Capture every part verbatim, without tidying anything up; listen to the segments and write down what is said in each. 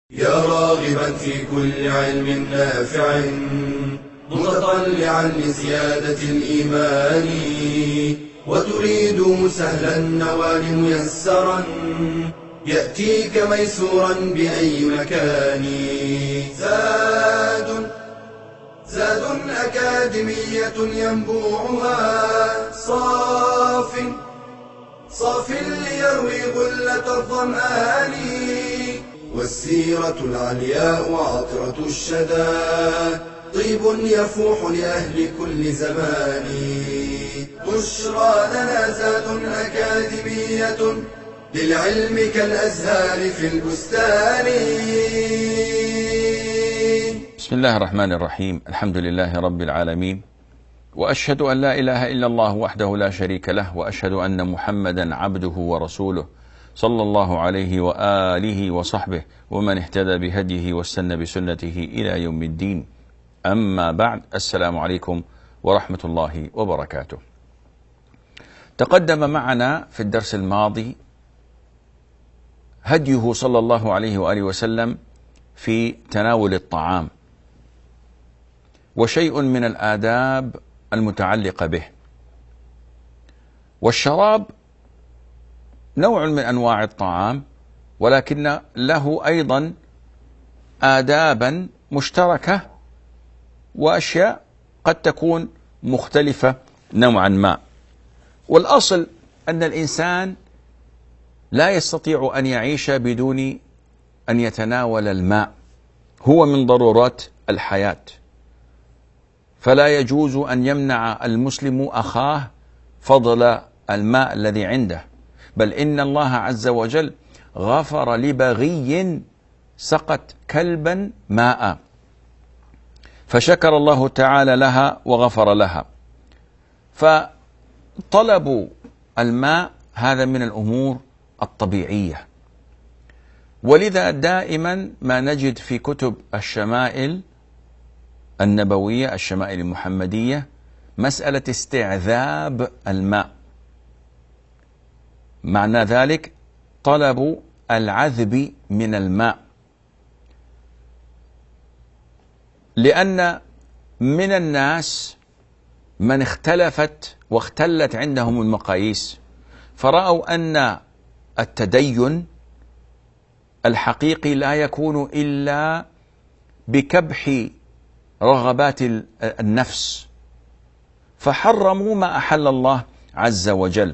يا راغبا في كل علم نافع متطلعا لزيادة الإيمان وتريد سهلا النوال ميسرا يأتيك ميسورا بأي مكان. زاد زاد أكاديمية ينبوعها صاف صاف ليروي غلة الظمآن والسيرة العلياء وعطرة الشدى طيب يفوح لأهل كل زمان. بشرى لنا زاد أكاديمية للعلم كالأزهار في البستان. بسم الله الرحمن الرحيم. الحمد لله رب العالمين، وأشهد أن لا إله إلا الله وحده لا شريك له، وأشهد أن محمدا عبده ورسوله صلى الله عليه وآله وصحبه ومن اهتدى بهديه واستنى بسنته إلى يوم الدين. أما بعد، السلام عليكم ورحمة الله وبركاته. تقدم معنا في الدرس الماضي هديه صلى الله عليه وآله وسلم في تناول الطعام وشيء من الآداب المتعلقة به. والشراب نوع من أنواع الطعام، ولكن له أيضا آدابا مشتركة وأشياء قد تكون مختلفة نوعا ما. والأصل أن الإنسان لا يستطيع أن يعيش بدون أن يتناول الماء، هو من ضرورات الحياة، فلا يجوز أن يمنع المسلم أخاه فضل الماء الذي عنده، بل إن الله عز وجل غفر لبغي سقت كلبا ماء فشكر الله تعالى لها وغفر لها. فطلب الماء هذا من الأمور الطبيعية، ولذا دائما ما نجد في كتب الشمائل النبوية، الشمائل المحمدية، مسألة استعذاب الماء، معنى ذلك طلب العذب من الماء، لأن من الناس من اختلفت واختلت عندهم المقاييس، فرأوا أن التدين الحقيقي لا يكون إلا بكبح رغبات النفس، فحرموا ما أحل الله عز وجل.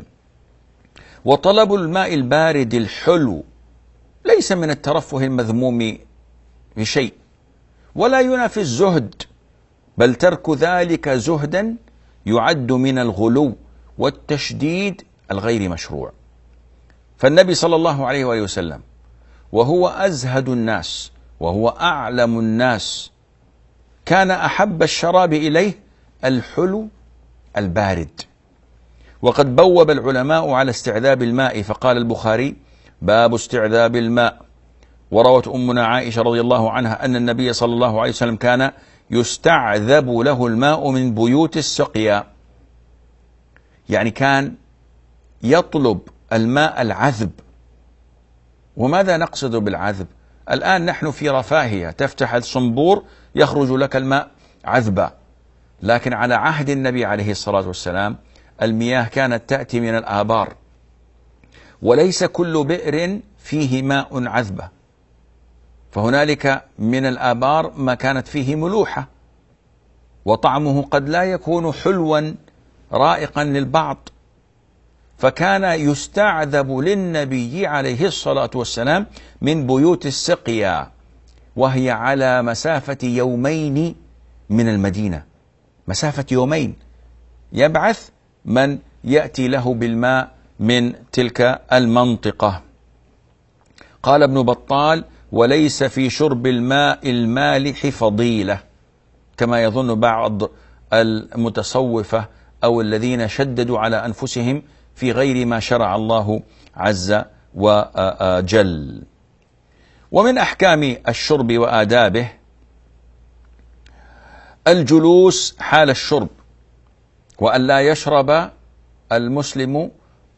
وطلب الماء البارد الحلو ليس من الترفه المذموم بشيء، ولا ينافي الزهد، بل ترك ذلك زهدا يعد من الغلو والتشديد الغير مشروع. فالنبي صلى الله عليه وآله وسلم وهو أزهد الناس وهو أعلم الناس كان أحب الشراب إليه الحلو البارد. وقد بوب العلماء على استعذاب الماء، فقال البخاري: باب استعذاب الماء. وروت أمنا عائشة رضي الله عنها أن النبي صلى الله عليه وسلم كان يستعذب له الماء من بيوت السقيا، يعني كان يطلب الماء العذب. وماذا نقصد بالعذب؟ الآن نحن في رفاهية، تفتح الصنبور يخرج لك الماء عذبا، لكن على عهد النبي عليه الصلاة والسلام المياه كانت تأتي من الآبار، وليس كل بئر فيه ماء عذبة، فهنالك من الآبار ما كانت فيه ملوحة، وطعمه قد لا يكون حلوا رائقا للبعض، فكان يستعذب للنبي عليه الصلاة والسلام من بيوت السقيا، وهي على مسافة يومين من المدينة، مسافة يومين يبعث من يأتي له بالماء من تلك المنطقة. قال ابن بطال: وليس في شرب الماء المالح فضيلة، كما يظن بعض المتصوفة أو الذين شددوا على أنفسهم في غير ما شرع الله عز وجل. ومن أحكام الشرب وآدابه الجلوس حال الشرب، وأن لا يشرب المسلم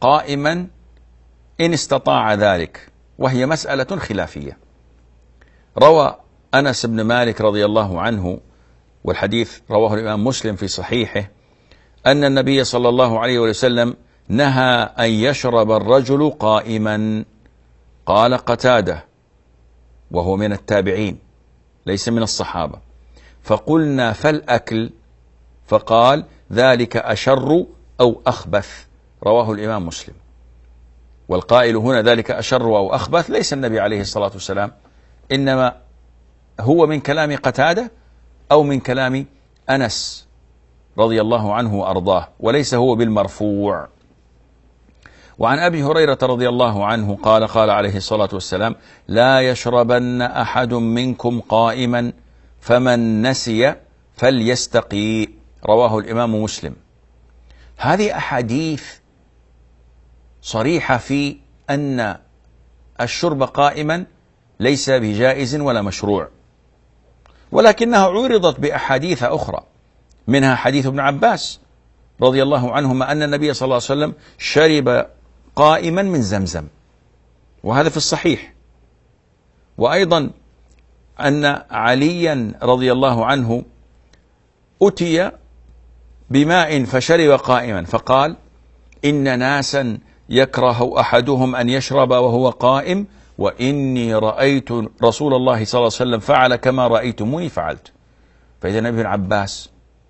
قائما إن استطاع ذلك، وهي مسألة خلافية. روى أنس بن مالك رضي الله عنه، والحديث رواه الإمام مسلم في صحيحه، أن النبي صلى الله عليه وسلم نهى أن يشرب الرجل قائما. قال قتادة وهو من التابعين ليس من الصحابة: فقلنا فالأكل؟ فقال: ذلك أشر أو أخبث. رواه الإمام مسلم. والقائل هنا ذلك أشر أو أخبث ليس النبي عليه الصلاة والسلام، إنما هو من كلام قتادة أو من كلام أنس رضي الله عنه وأرضاه، وليس هو بالمرفوع. وعن أبي هريرة رضي الله عنه قال: قال عليه الصلاة والسلام: لا يشربن أحد منكم قائما، فمن نسي فليستقي. رواه الإمام مسلم. هذه أحاديث صريحة في أن الشرب قائما ليس بجائز ولا مشروع، ولكنها عورضت بأحاديث أخرى، منها حديث ابن عباس رضي الله عنهما أن النبي صلى الله عليه وسلم شرب قائما من زمزم، وهذا في الصحيح. وأيضا أن عليا رضي الله عنه أتي بماء فشرب قائما، فقال: إن ناسا يكره أحدهم أن يشرب وهو قائم، وإني رأيت رسول الله صلى الله عليه وسلم فعل كما رأيتموني فعلت. فإذا ابن عباس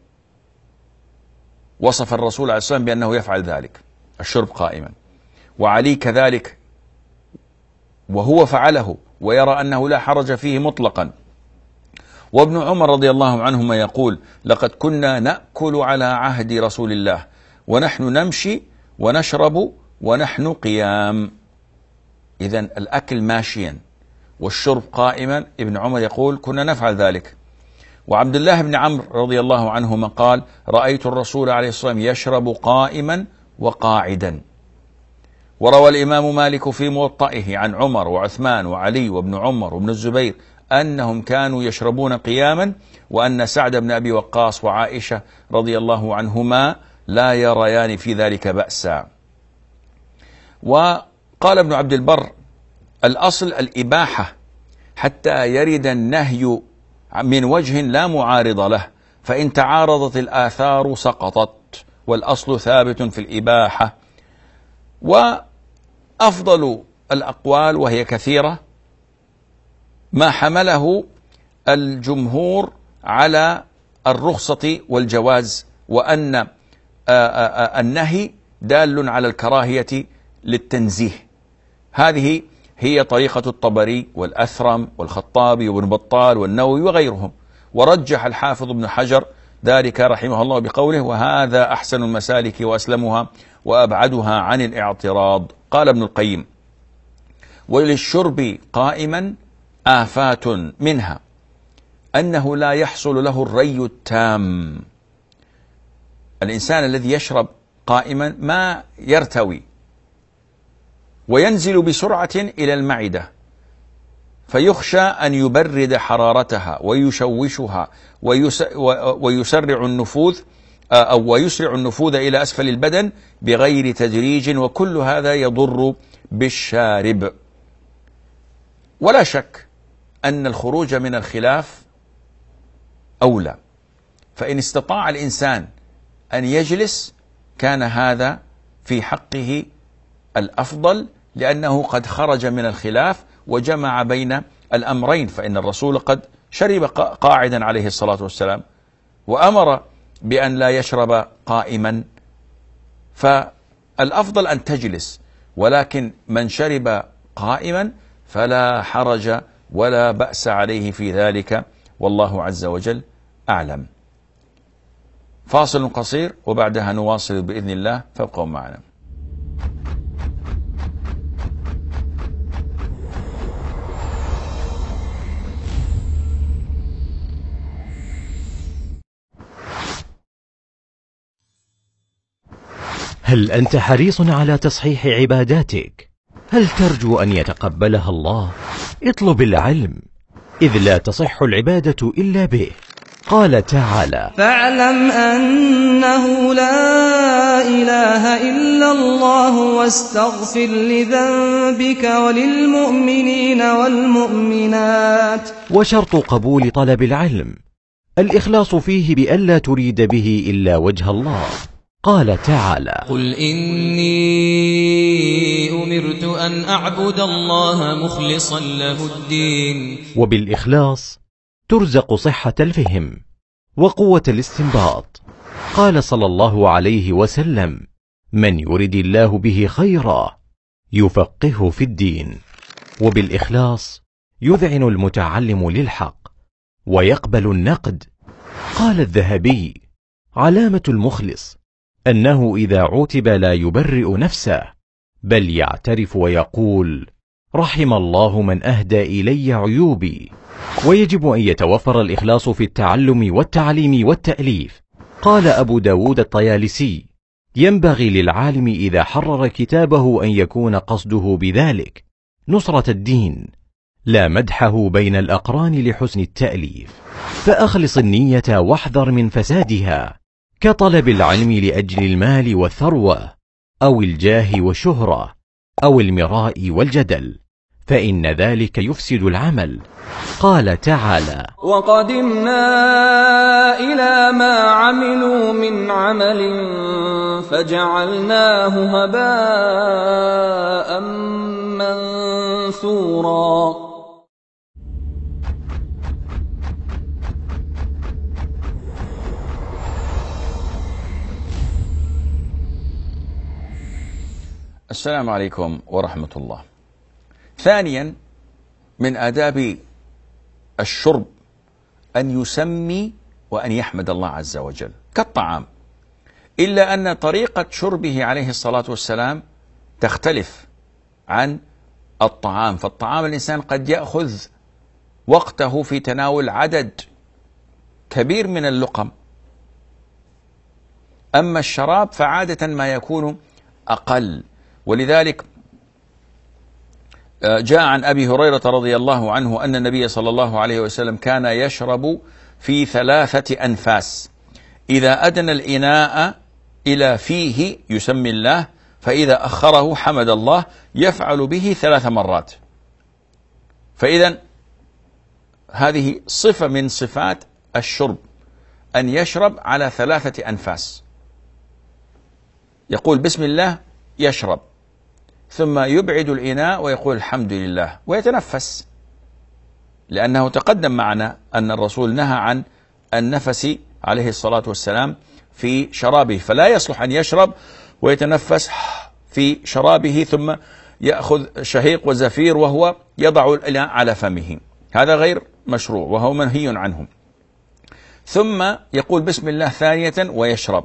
وصف الرسول عليه الصلاة والسلام بأنه يفعل ذلك، الشرب قائما، وعلي كذلك وهو فعله ويرى أنه لا حرج فيه مطلقا. وابن عمر رضي الله عنهما يقول: لقد كنا نأكل على عهد رسول الله ونحن نمشي ونشرب ونحن قيام. إذن الأكل ماشيا والشرب قائما. ابن عمر يقول: كنا نفعل ذلك. وعبد الله بن عمرو رضي الله عنهما قال: رأيت الرسول عليه الصلاة والسلام يشرب قائما وقاعدا. وروى الإمام مالك في موطئه عن عمر وعثمان وعلي وابن عمر وابن الزبير أنهم كانوا يشربون قياما، وأن سعد بن أبي وقاص وعائشة رضي الله عنهما لا يريان في ذلك بأسا. وقال ابن عبد البر: الأصل الإباحة حتى يرد النهي من وجه لا معارض له، فإن تعارضت الآثار سقطت، والأصل ثابت في الإباحة. وأفضل الأقوال وهي كثيرة ما حمله الجمهور على الرخصة والجواز، وأن النهي دال على الكراهية للتنزيه. هذه هي طريقة الطبري والأثرم والخطابي وابن بطال والنووي وغيرهم. ورجح الحافظ ابن حجر ذلك رحمه الله بقوله: وهذا أحسن المسالك وأسلمها وأبعدها عن الاعتراض. قال ابن القيم: وللشرب قائما آفات، منها أنه لا يحصل له الري التام. الإنسان الذي يشرب قائما ما يرتوي، وينزل بسرعة إلى المعدة، فيخشى أن يبرد حرارتها ويشوشها ويسرع النفوذ أو ويسرع النفوذ إلى أسفل البدن بغير تدريج، وكل هذا يضر بالشارب. ولا شك أن الخروج من الخلاف أولى، فإن استطاع الإنسان أن يجلس كان هذا في حقه الأفضل، لأنه قد خرج من الخلاف وجمع بين الأمرين، فإن الرسول قد شرب قاعدا عليه الصلاة والسلام وأمر بأن لا يشرب قائما، فالأفضل أن تجلس. ولكن من شرب قائما فلا حرج ولا بأس عليه في ذلك، والله عز وجل أعلم. فاصل قصير وبعدها نواصل بإذن الله، فابقوا معنا. هل أنت حريص على تصحيح عباداتك؟ هل ترجو أن يتقبلها الله؟ اطلب العلم، إذ لا تصح العبادة إلا به. قال تعالى: فاعلم أنه لا إله إلا الله واستغفر لذنبك وللمؤمنين والمؤمنات. وشرط قبول طلب العلم الإخلاص فيه بألا تريد به إلا وجه الله. قال تعالى: قل إني أمرت أن أعبد الله مخلصا له الدين. وبالإخلاص ترزق صحة الفهم وقوة الاستنباط. قال صلى الله عليه وسلم: من يرد الله به خيرا يفقهه في الدين. وبالإخلاص يذعن المتعلم للحق ويقبل النقد. قال الذهبي: علامة المخلص أنه إذا عوتب لا يبرئ نفسه، بل يعترف ويقول: رحم الله من أهدى إلي عيوبي. ويجب أن يتوفر الإخلاص في التعلم والتعليم والتأليف. قال أبو داود الطيالسي: ينبغي للعالم إذا حرر كتابه أن يكون قصده بذلك نصرة الدين، لا مدحه بين الأقران لحسن التأليف. فأخلص النية واحذر من فسادها، كطلب العلم لأجل المال والثروة أو الجاه والشهرة أو المراء والجدل، فإن ذلك يفسد العمل. قال تعالى: وقدمنا إلى ما عملوا من عمل فجعلناه هباء منثورا. السلام عليكم ورحمة الله. ثانيا من آداب الشرب أن يسمي وأن يحمد الله عز وجل كالطعام، إلا أن طريقة شربه عليه الصلاة والسلام تختلف عن الطعام. فالطعام الإنسان قد يأخذ وقته في تناول عدد كبير من اللقم، أما الشراب فعادة ما يكون أقل. ولذلك جاء عن أبي هريرة رضي الله عنه أن النبي صلى الله عليه وسلم كان يشرب في ثلاثة أنفاس: إذا أدنى الإناء إلى فيه يسمي الله، فإذا أخره حمد الله، يفعل به ثلاث مرات. فإذا هذه صفة من صفات الشرب، أن يشرب على ثلاثة أنفاس، يقول بسم الله يشرب، ثم يبعد الإناء ويقول الحمد لله ويتنفس، لأنه تقدم معنا أن الرسول نهى عن النفس عليه الصلاة والسلام في شرابه، فلا يصلح أن يشرب ويتنفس في شرابه ثم يأخذ شهيق وزفير وهو يضع الإناء على فمه، هذا غير مشروع وهو منهي عنه. ثم يقول بسم الله ثانية ويشرب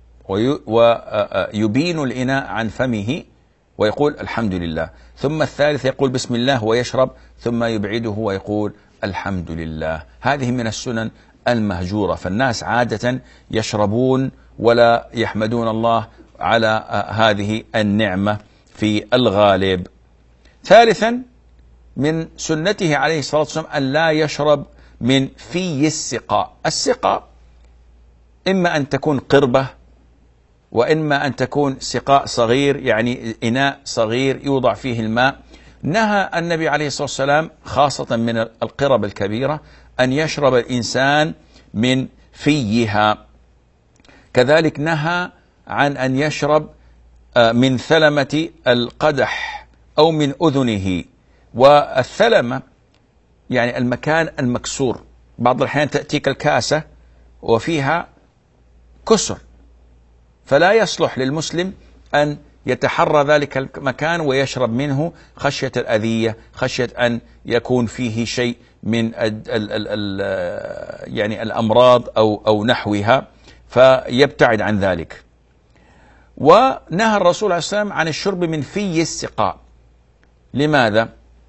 ويبين الإناء عن فمه ويقول الحمد لله. ثم الثالث يقول بسم الله ويشرب ثم يبعده ويقول الحمد لله. هذه من السنن المهجورة، فالناس عادة يشربون ولا يحمدون الله على هذه النعمة في الغالب. ثالثا من سنته عليه الصلاة والسلام أن لا يشرب من في السقاء. السقاء إما أن تكون قربة وإما أن تكون سقاء صغير، يعني إناء صغير يوضع فيه الماء. نهى النبي عليه الصلاة والسلام خاصة من القرب الكبيرة أن يشرب الإنسان من فيها. كذلك نهى عن أن يشرب من ثلمة القدح أو من أذنه. والثلمة يعني المكان المكسور، بعض الأحيان تأتيك الكاسة وفيها كسر، فلا يصلح للمسلم أن يتحرى ذلك المكان ويشرب منه خشية الأذية، خشية أن يكون فيه شيء من ال ال ال ال يعني الأمراض أو أو نحوها، فيبتعد عن ذلك. ونهى الرسول عليه السلام عن الشرب من في السقاء. لماذا؟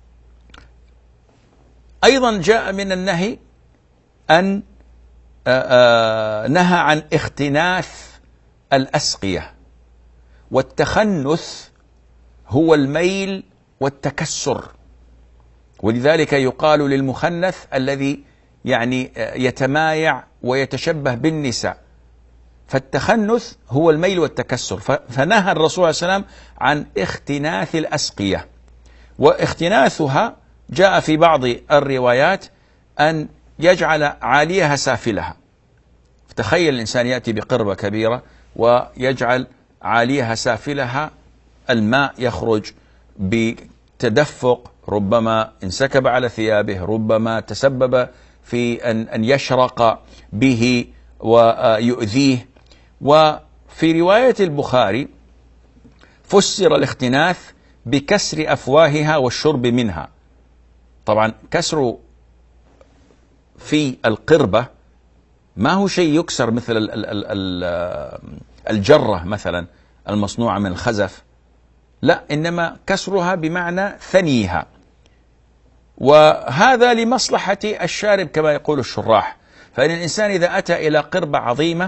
أيضا جاء من النهي أن نهى عن اختناث الأسقية، والتخنث هو الميل والتكسر، ولذلك يقال للمخنث الذي يعني يتمايع ويتشبه بالنساء، فالتخنث هو الميل والتكسر. فنهى الرسول صلى الله عليه وسلم عن اختناث الأسقية، واختناثها جاء في بعض الروايات أن يجعل عاليها سافلها. تخيل الإنسان يأتي بقربة كبيرة ويجعل عاليها سافلها، الماء يخرج بتدفق، ربما انسكب على ثيابه، ربما تسبب في أن أن يشرق به ويؤذيه. وفي رواية البخاري فسر الاختناث بكسر أفواهها والشرب منها. طبعا كسر في القربة ما هو شيء يكسر مثل الجرة مثلا المصنوعة من الخزف، لا، إنما كسرها بمعنى ثنيها، وهذا لمصلحة الشارب كما يقول الشراح. فإن الإنسان إذا أتى إلى قربة عظيمة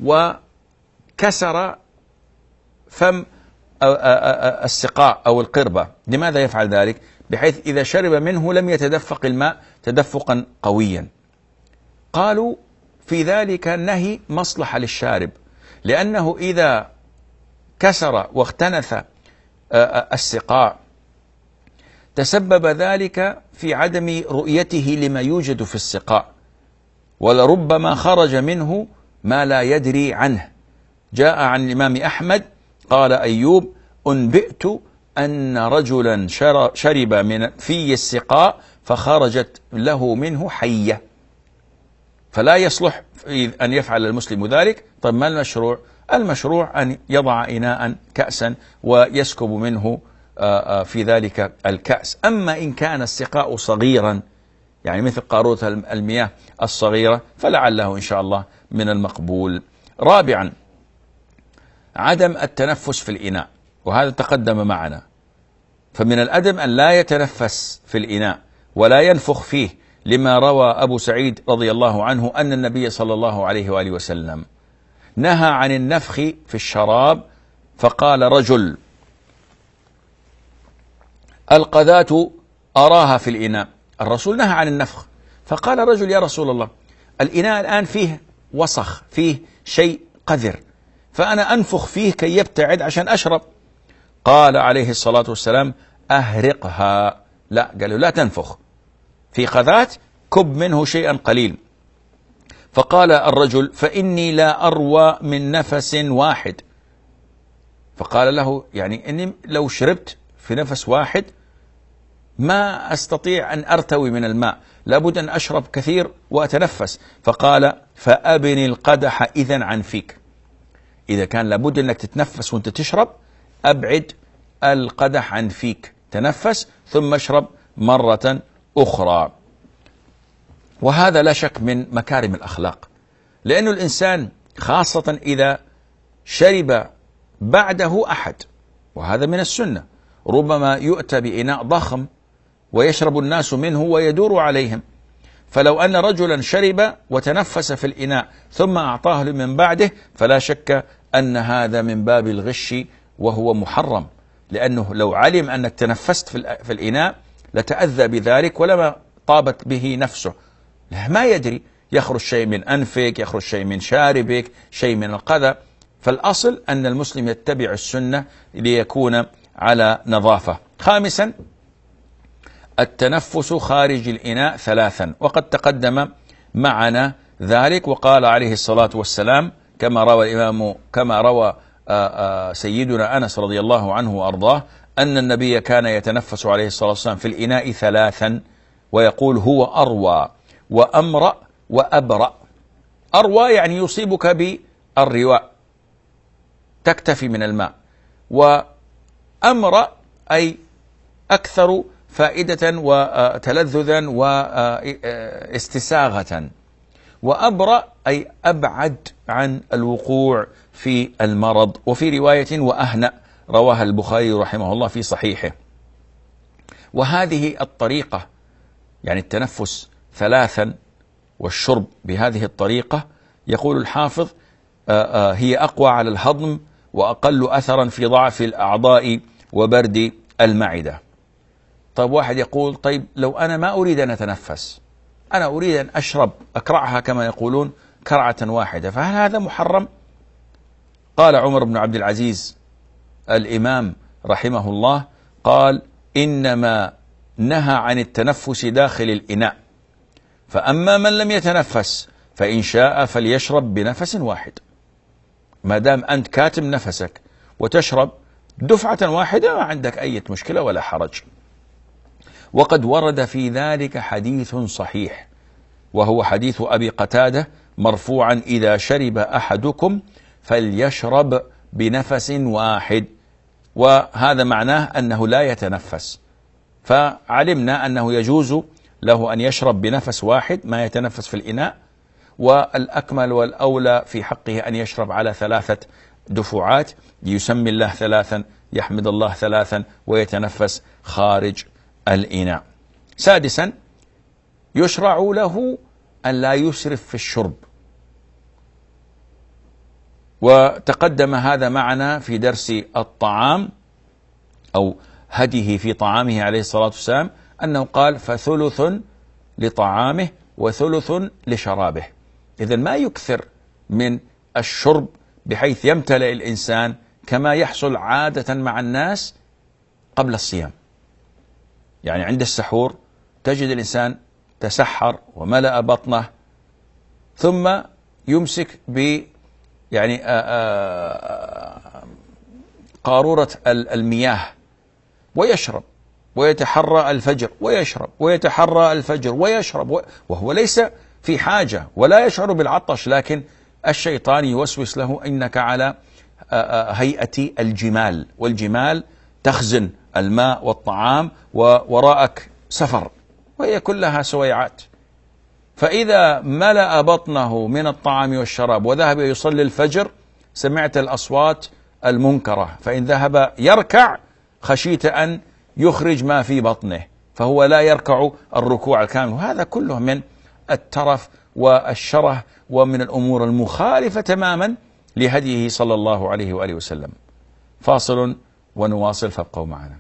وكسر فم السقاء أو القربة، لماذا يفعل ذلك؟ بحيث إذا شرب منه لم يتدفق الماء تدفقا قويا. قالوا في ذلك النهي مصلحة للشارب، لأنه إذا كسر واختنث السقاء تسبب ذلك في عدم رؤيته لما يوجد في السقاء، ولربما خرج منه ما لا يدري عنه. جاء عن الإمام أحمد قال أيوب: أنبئت أن رجلا شرب من في السقاء فخرجت له منه حية. فلا يصلح أن يفعل المسلم ذلك. طيب ما المشروع؟ المشروع أن يضع إناء كأسا ويسكب منه في ذلك الكأس. أما إن كان السقاء صغيرا، يعني مثل قارورة المياه الصغيرة، فلعله إن شاء الله من المقبول. رابعا، عدم التنفس في الإناء، وهذا تقدم معنا. فمن الأدب أن لا يتنفس في الإناء ولا ينفخ فيه، لما روى أبو سعيد رضي الله عنه أن النبي صلى الله عليه وآله وسلم نهى عن النفخ في الشراب، فقال رجل: القذاة أراها في الإناء. الرسول نهى عن النفخ، فقال رجل: يا رسول الله، الإناء الآن فيه وسخ، فيه شيء قذر، فأنا أنفخ فيه كي يبتعد عشان أشرب. قال عليه الصلاة والسلام: أهرقها. لا، قالوا لا تنفخ في قذاة، كب منه شيئا قليل. فقال الرجل: فإني لا أروى من نفس واحد. فقال له: يعني إني لو شربت في نفس واحد ما أستطيع أن أرتوي من الماء، لابد أن أشرب كثير وأتنفس. فقال: فأبني القدح إذن عن فيك. إذا كان لابد أنك تتنفس وأنت تشرب، أبعد القدح عن فيك، تنفس ثم اشرب مرة أخرى. وهذا لا شك من مكارم الأخلاق، لأن الإنسان خاصة إذا شرب بعده أحد، وهذا من السنة، ربما يؤتى بإناء ضخم ويشرب الناس منه ويدور عليهم، فلو أن رجلا شرب وتنفس في الإناء ثم أعطاه من بعده، فلا شك أن هذا من باب الغش وهو محرم، لأنه لو علم أنك تنفست في الإناء لتأذى بذلك ولما طابت به نفسه. ما يدري، يخرج شيء من أنفك، يخرج شيء من شاربك، شيء من القذى. فالأصل أن المسلم يتبع السنة ليكون على نظافة. خامسا، التنفس خارج الإناء ثلاثا، وقد تقدم معنا ذلك. وقال عليه الصلاة والسلام كما روى الإمام كما روى سيدنا أنس رضي الله عنه وأرضاه أن النبي كان يتنفس عليه الصلاة والسلام في الإناء ثلاثا، ويقول: هو أروى وأمرأ وأبرأ. أروى يعني يصيبك بالرواء، تكتفي من الماء، وأمرأ أي أكثر فائدة وتلذذا واستساغة، وأبرأ أي أبعد عن الوقوع في المرض. وفي رواية وأهنأ رواها البخاري رحمه الله في صحيحه. وهذه الطريقة، يعني التنفس ثلاثا والشرب بهذه الطريقة، يقول الحافظ هي أقوى على الهضم وأقل أثرا في ضعف الأعضاء وبرد المعدة. طيب واحد يقول: طيب لو أنا ما أريد أن أتنفس، أنا أريد أن أشرب أكرعها كما يقولون كرعة واحدة، فهل هذا محرم؟ قال عمر بن عبد العزيز الإمام رحمه الله، قال إنما نهى عن التنفس داخل الإناء، فأما من لم يتنفس فإن شاء فليشرب بنفس واحد. ما دام أنت كاتم نفسك وتشرب دفعة واحدة ما عندك أي مشكلة ولا حرج. وقد ورد في ذلك حديث صحيح، وهو حديث أبي قتادة مرفوعا: إذا شرب أحدكم فليشرب بنفس واحد، وهذا معناه أنه لا يتنفس. فعلمنا أنه يجوز له أن يشرب بنفس واحد ما يتنفس في الإناء، والأكمل والأولى في حقه أن يشرب على ثلاثة دفعات، يسمي الله ثلاثا، يحمد الله ثلاثا، ويتنفس خارج الإناء. سادسا، يشرع له أن لا يسرف في الشرب، وتقدم هذا معنا في درس الطعام أو هديه في طعامه عليه الصلاة والسلام، أنه قال: فثلث لطعامه وثلث لشرابه. إذن ما يكثر من الشرب بحيث يمتلئ الإنسان كما يحصل عادة مع الناس قبل الصيام. يعني عند السحور تجد الإنسان تسحر وملأ بطنه، ثم يمسك ب يعني قارورة المياه ويشرب ويتحرى الفجر ويشرب ويتحرى الفجر ويشرب، وهو ليس في حاجة ولا يشعر بالعطش، لكن الشيطان يوسوس له إنك على هيئة الجمال، والجمال تخزن الماء والطعام ووراءك سفر، وهي كلها سويعات. فإذا ملأ بطنه من الطعام والشراب وذهب يصلي الفجر سمعت الأصوات المنكرة، فإن ذهب يركع خشيت أن يخرج ما في بطنه، فهو لا يركع الركوع الكامل. وهذا كله من الترف والشره ومن الأمور المخالفة تماما لهديه صلى الله عليه وآله وسلم. فاصل ونواصل، فابقوا معنا.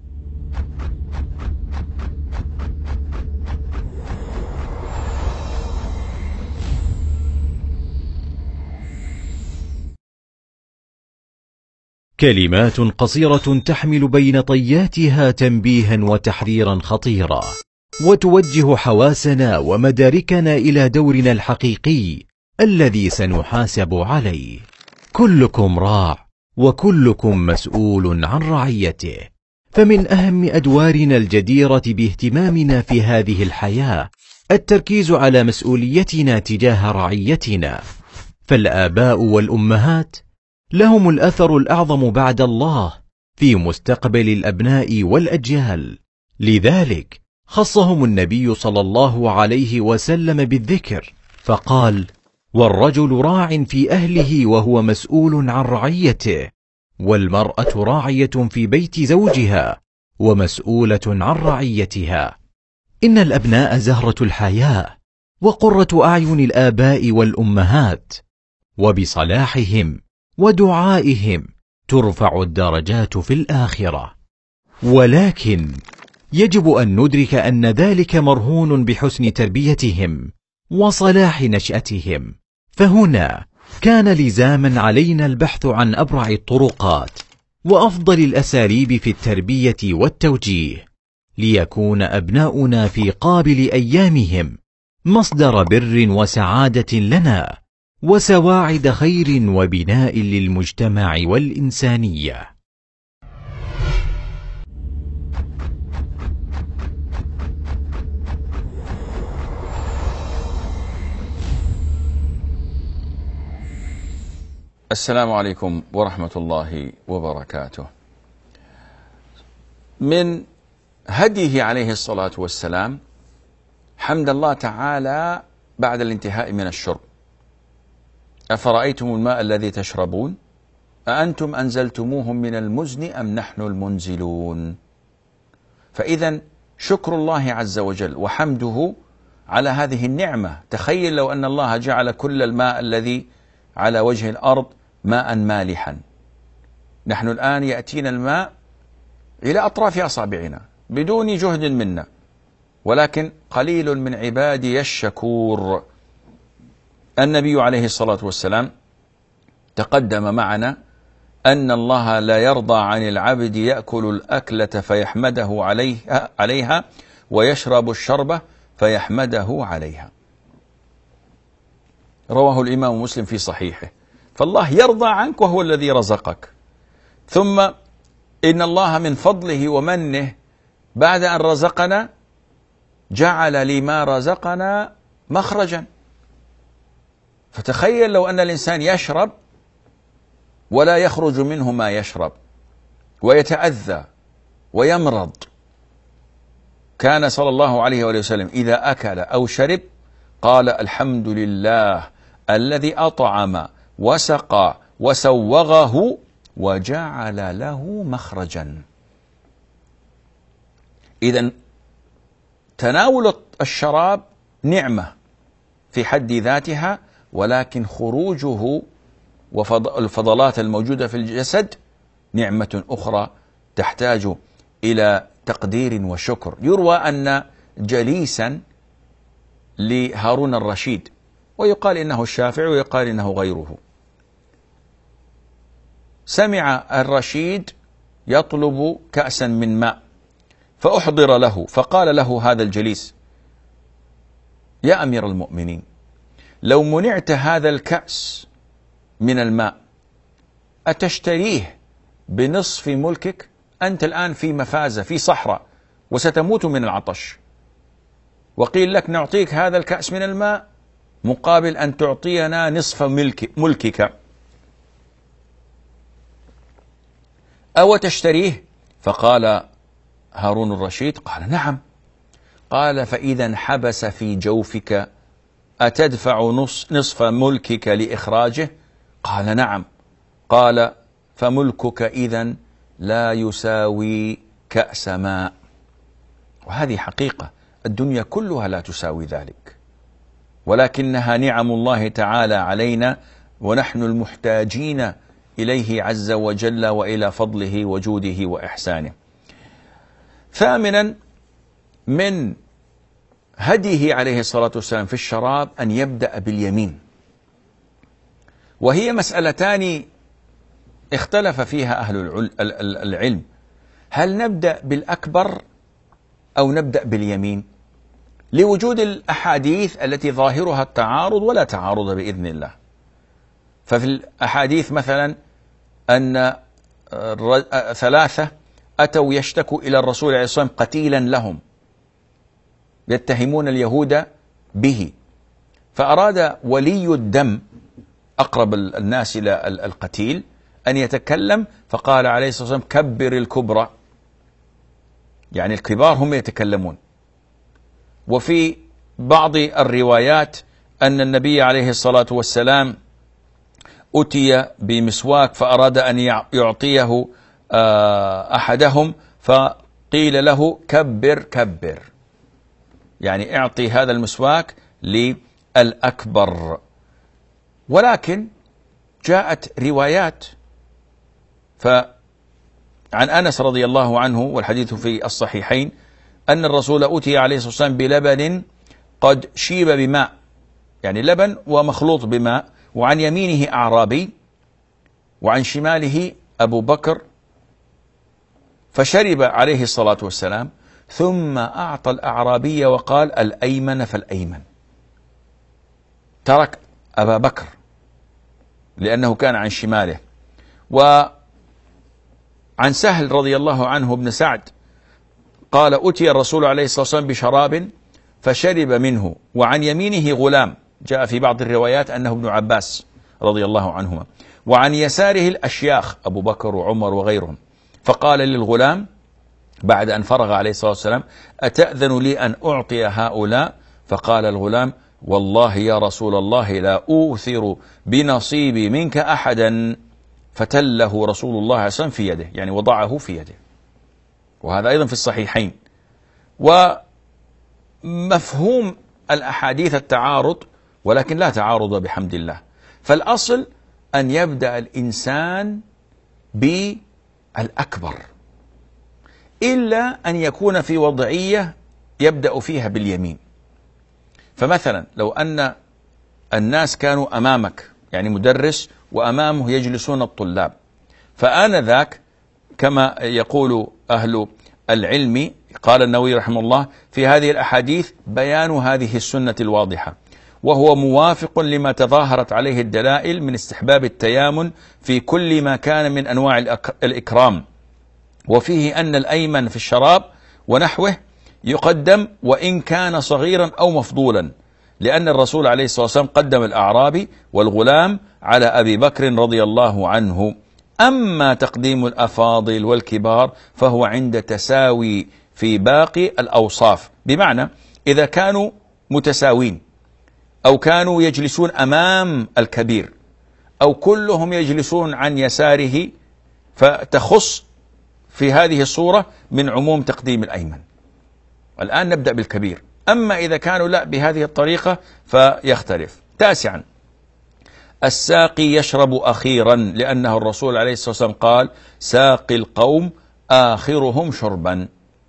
كلمات قصيرة تحمل بين طياتها تنبيها وتحذيرا خطيرا، وتوجه حواسنا ومداركنا إلى دورنا الحقيقي الذي سنحاسب عليه. كلكم راع وكلكم مسؤول عن رعيته، فمن أهم أدوارنا الجديرة باهتمامنا في هذه الحياة التركيز على مسؤوليتنا تجاه رعيتنا. فالآباء والأمهات لهم الأثر الأعظم بعد الله في مستقبل الأبناء والأجيال، لذلك خصهم النبي صلى الله عليه وسلم بالذكر، فقال: والرجل راع في أهله وهو مسؤول عن رعيته، والمرأة راعية في بيت زوجها ومسؤولة عن رعيتها. إن الأبناء زهرة الحياة وقرة أعين الآباء والأمهات، وبصلاحهم ودعائهم ترفع الدرجات في الآخرة. ولكن يجب أن ندرك أن ذلك مرهون بحسن تربيتهم وصلاح نشأتهم، فهنا كان لزاما علينا البحث عن أبرع الطرقات وأفضل الأساليب في التربية والتوجيه، ليكون أبناؤنا في قابل أيامهم مصدر بر وسعادة لنا وسواعد خير وبناء للمجتمع والإنسانية. السلام عليكم ورحمة الله وبركاته. من هديه عليه الصلاة والسلام حمد الله تعالى بعد الانتهاء من الشرب. أفرأيتم الماء الذي تشربون أأنتم أنزلتموه من المزن أم نحن المنزلون؟ فإذا شكر الله عز وجل وحمده على هذه النعمة. تخيل لو أن الله جعل كل الماء الذي على وجه الأرض ماء مالحا. نحن الآن يأتينا الماء إلى أطراف أصابعنا بدون جهد منا، ولكن قليل من عبادي الشكور. النبي عليه الصلاة والسلام تقدم معنا أن الله لا يرضى عن العبد يأكل الأكلة فيحمده عليها, عليها ويشرب الشربة فيحمده عليها. رواه الإمام مسلم في صحيحه. فالله يرضى عنك وهو الذي رزقك. ثم إن الله من فضله ومنه بعد أن رزقنا جعل لما رزقنا مخرجا. فتخيل لو أن الإنسان يشرب ولا يخرج منه ما يشرب ويتأذى ويمرض. كان صلى الله عليه وآله وسلم إذا أكل أو شرب قال الحمد لله الذي أطعم وسقى وسوغه وجعل له مخرجا. إذن تناول الشراب نعمة في حد ذاتها، ولكن خروجه والفضلات الموجودة في الجسد نعمة أخرى تحتاج إلى تقدير وشكر. يروى أن جليسا لهارون الرشيد، ويقال إنه الشافعي ويقال إنه غيره، سمع الرشيد يطلب كأسا من ماء فأحضر له، فقال له هذا الجليس: يا أمير المؤمنين، لو منعت هذا الكأس من الماء أتشتريه بنصف ملكك؟ أنت الآن في مفازة في صحراء وستموت من العطش، وقيل لك نعطيك هذا الكأس من الماء مقابل أن تعطينا نصف ملك ملكك، أو تشتريه؟ فقال هارون الرشيد: قال نعم. قال: فإذا انحبس في جوفك أتدفع نصف ملكك لإخراجه؟ قال نعم. قال: فملكك إذن لا يساوي كأس ماء. وهذه حقيقة، الدنيا كلها لا تساوي ذلك، ولكنها نعم الله تعالى علينا، ونحن المحتاجين إليه عز وجل وإلى فضله وجوده وإحسانه. ثامنا، من هديه عليه الصلاة والسلام في الشراب أن يبدأ باليمين، وهي مسألتان اختلف فيها أهل العلم: هل نبدأ بالأكبر أو نبدأ باليمين؟ لوجود الأحاديث التي ظاهرها التعارض ولا تعارض بإذن الله. ففي الأحاديث مثلا أن ثلاثة أتوا يشتكوا إلى الرسول عليه الصلاة والسلام قتيلا لهم، يتهمون اليهود به، فأراد ولي الدم أقرب الناس إلى القتيل أن يتكلم، فقال عليه الصلاة والسلام: كبر الكبرى، يعني الكبار هم يتكلمون. وفي بعض الروايات أن النبي عليه الصلاة والسلام أتي بمسواك فأراد أن يعطيه أحدهم، فقيل له: كبر كبر، يعني اعطي هذا المسواك للأكبر. ولكن جاءت روايات، فعن أنس رضي الله عنه والحديث في الصحيحين أن الرسول أتي عليه الصلاة والسلام بلبن قد شيب بماء، يعني لبن ومخلوط بماء، وعن يمينه أعرابي وعن شماله أبو بكر، فشرب عليه الصلاة والسلام، ثم أعطى الأعرابي وقال: الأيمن فالأيمن، ترك أبا بكر لأنه كان عن شماله. وعن سهل رضي الله عنه بن سعد قال: أتي الرسول عليه الصلاة والسلام بشراب فشرب منه، وعن يمينه غلام، جاء في بعض الروايات أنه ابن عباس رضي الله عنهما، وعن يساره الأشياخ أبو بكر وعمر وغيرهم، فقال للغلام بعد أن فرغ عليه الصلاة والسلام: أتأذن لي أن أعطي هؤلاء؟ فقال الغلام: والله يا رسول الله لا أوثر بنصيبي منك أحدا. فتله رسول الله صلى الله عليه وسلم في يده، يعني وضعه في يده، وهذا أيضا في الصحيحين. ومفهوم الأحاديث التعارض، ولكن لا تعارض بحمد الله. فالأصل أن يبدأ الإنسان بالأكبر، إلا أن يكون في وضعية يبدأ فيها باليمين. فمثلا لو أن الناس كانوا أمامك، يعني مدرس وأمامه يجلسون الطلاب، فآنذاك كما يقول أهل العلم، قال النووي رحمه الله في هذه الأحاديث بيان هذه السنة الواضحة، وهو موافق لما تظاهرت عليه الدلائل من استحباب التيامن في كل ما كان من أنواع الإكرام، وفيه أن الأيمن في الشراب ونحوه يقدم وإن كان صغيرا أو مفضولا، لأن الرسول عليه الصلاة والسلام قدم الأعرابي والغلام على أبي بكر رضي الله عنه. أما تقديم الأفاضل والكبار فهو عند تساوي في باقي الأوصاف، بمعنى إذا كانوا متساوين أو كانوا يجلسون أمام الكبير أو كلهم يجلسون عن يساره، فتخص في هذه الصورة من عموم تقديم الأيمن. الآن نبدأ بالكبير. أما إذا كانوا لا بهذه الطريقة فيختلف. تاسعا، الساقي يشرب أخيرا، لأنه الرسول عليه الصلاة والسلام قال ساقي القوم آخرهم شربا.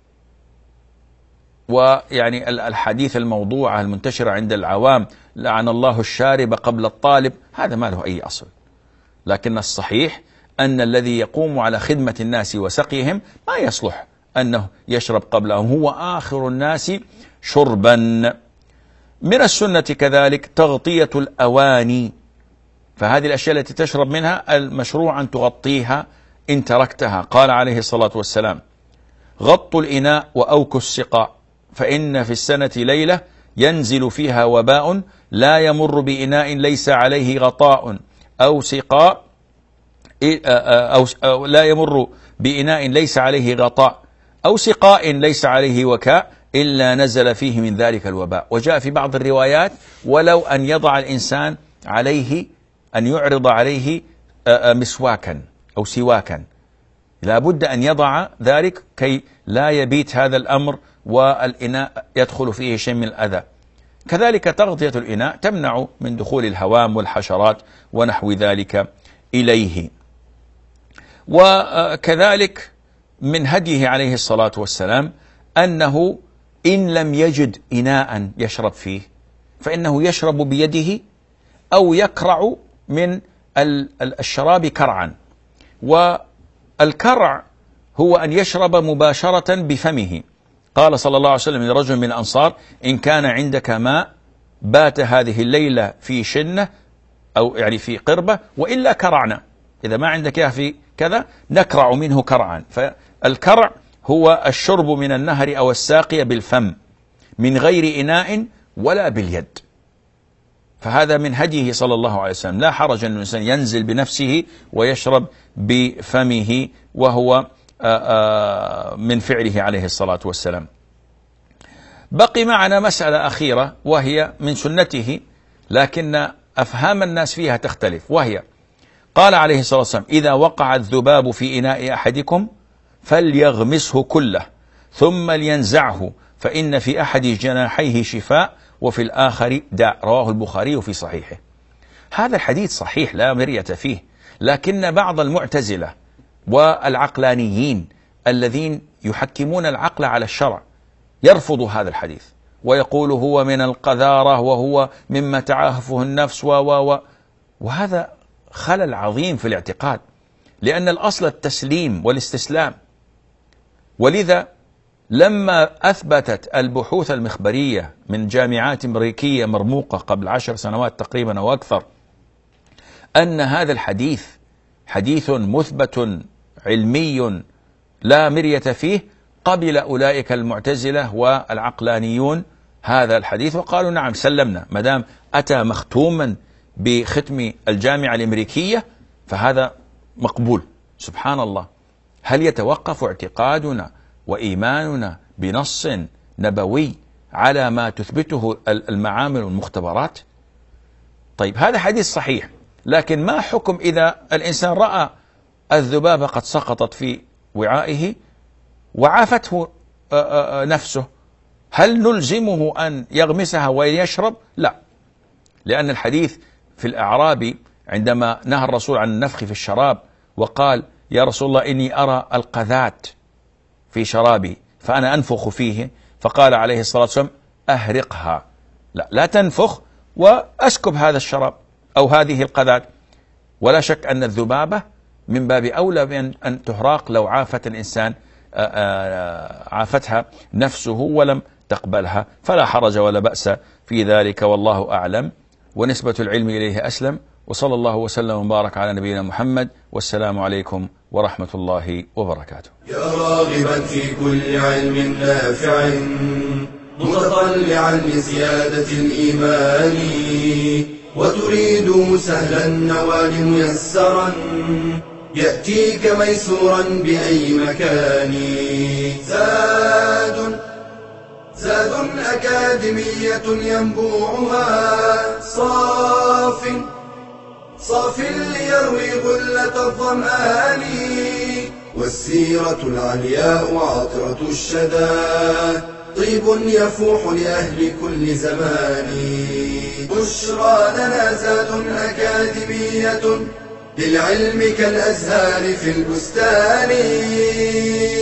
ويعني الحديث الموضوعة المنتشرة عند العوام لعن الله الشارب قبل الطالب، هذا ما له أي أصل، لكن الصحيح أن الذي يقوم على خدمة الناس وسقيهم ما يصلح أنه يشرب قبلهم، هو آخر الناس شربا. من السنة كذلك تغطية الأواني، فهذه الأشياء التي تشرب منها المشروع أن تغطيها إن تركتها. قال عليه الصلاة والسلام غطوا الإناء وأوكوا السقاء، فإن في السنة ليلة ينزل فيها وباء لا يمر بإناء ليس عليه غطاء أو سقاء أو, أو لا يمر بإناء ليس عليه غطاء أو سقاء ليس عليه وكاء إلا نزل فيه من ذلك الوباء. وجاء في بعض الروايات ولو أن يضع الإنسان عليه، أن يعرض عليه مسواكا أو سواكا، لا بد أن يضع ذلك كي لا يبيت هذا الأمر والإناء يدخل فيه شيء من الأذى. كذلك تغطية الإناء تمنع من دخول الهوام والحشرات ونحو ذلك إليه. وكذلك من هديه عليه الصلاة والسلام أنه إن لم يجد إناء يشرب فيه فإنه يشرب بيده أو يكرع من الشراب كرعا. والكرع هو أن يشرب مباشرة بفمه. قال صلى الله عليه وسلم لرجل من الأنصار إن كان عندك ماء بات هذه الليلة في شنة أو يعني في قربة وإلا كرعنا، إذا ما عندك في كذا نكرع منه كرعا. فالكرع هو الشرب من النهر أو الساقية بالفم من غير إناء ولا باليد. فهذا من هديه صلى الله عليه وسلم، لا حرج أن الإنسان ينزل بنفسه ويشرب بفمه، وهو من فعله عليه الصلاة والسلام. بقي معنا مسألة أخيرة وهي من سنته لكن أفهام الناس فيها تختلف، وهي قال عليه الصلاة والسلام إذا وقع الذباب في إناء أحدكم فليغمسه كله ثم لينزعه فإن في أحد جناحيه شفاء وفي الآخر داء، رواه البخاري في صحيحه. هذا الحديث صحيح لا مرية فيه، لكن بعض المعتزلة والعقلانيين الذين يحكمون العقل على الشرع يرفض هذا الحديث ويقول هو من القذارة وهو مما تعاهفه النفس و و و وهذا خلل عظيم في الاعتقاد، لأن الأصل التسليم والاستسلام. ولذا لما أثبتت البحوث المخبرية من جامعات أمريكية مرموقة قبل عشر سنوات تقريبا أو أكثر أن هذا الحديث حديث مثبت علمي لا مرية فيه، قبل أولئك المعتزلة والعقلانيون هذا الحديث وقالوا نعم سلمنا، مدام أتى مختوما بختم الجامعة الأمريكية فهذا مقبول. سبحان الله، هل يتوقف اعتقادنا وإيماننا بنص نبوي على ما تثبته المعامل والمختبرات؟ طيب هذا حديث صحيح، لكن ما حكم إذا الإنسان رأى الذبابة قد سقطت في وعائه وعافته نفسه، هل نلزمه أن يغمسها ويشرب؟ لا، لأن الحديث في الأعرابي عندما نهى الرسول عن النفخ في الشراب وقال يا رسول الله إني أرى القذات في شرابي فأنا أنفخ فيه، فقال عليه الصلاة والسلام أهرقها، لا, لا تنفخ وأسكب هذا الشراب أو هذه القذاة. ولا شك أن الذبابة من باب أولى بأن أن تهراق لو عافت الإنسان عافتها نفسه ولم تقبلها، فلا حرج ولا بأس في ذلك، والله أعلم، ونسبة العلم إليه أسلم. وصلى الله وسلم وبارك على نبينا محمد، والسلام عليكم ورحمة الله وبركاته. يا راغبا في كل علم نافع متطلعا لزيادة الإيمان، وتريد سهلا النوال ميسرا يأتيك ميسورا بأي مكان. زاد زاد أكاديمية ينبوعها صاف صاف ليروي غلة الظمآن، والسيرة العلياء عطرة الشدى طيب يفوح لأهل كل زمان. بشرى لنا زاد أكاديمية للعلم كالأزهار في البستان.